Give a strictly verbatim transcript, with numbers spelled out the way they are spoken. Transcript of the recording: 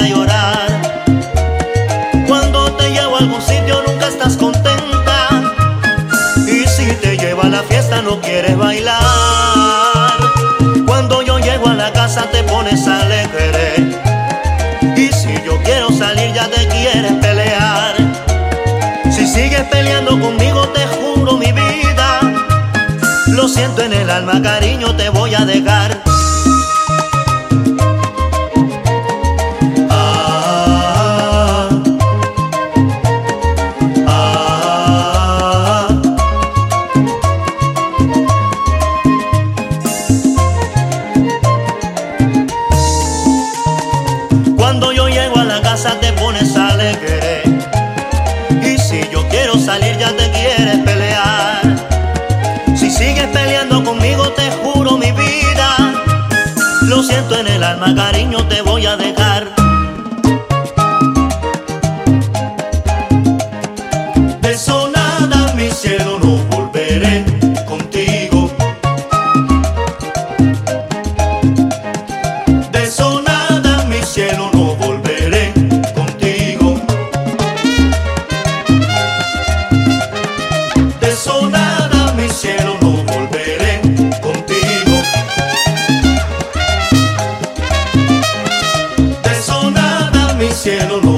llorar. Cuando te llevo a algún sitio nunca estás contenta, y si te llevo a la fiesta no quieres bailar. Cuando yo llego a la casa te pones alegre, y si yo quiero salir ya te quieres pelear. Si sigues peleando conmigo te juro mi vida, lo siento en el alma, cariño, te voy a dejar. Ah, ah. Cuando yo llego a la casa te pones alegre, y si yo quiero salir ya te quieres pelear. Si sigues peleando conmigo te juro mi vida, lo siento en el alma, cariño, te voy a dejar. De eso nada, mi cielo, no volveré contigo. De eso nada, mi cielo, no volveré contigo. De eso nada, mi cielo, no volveré contigo. De eso nada, mi cielo, no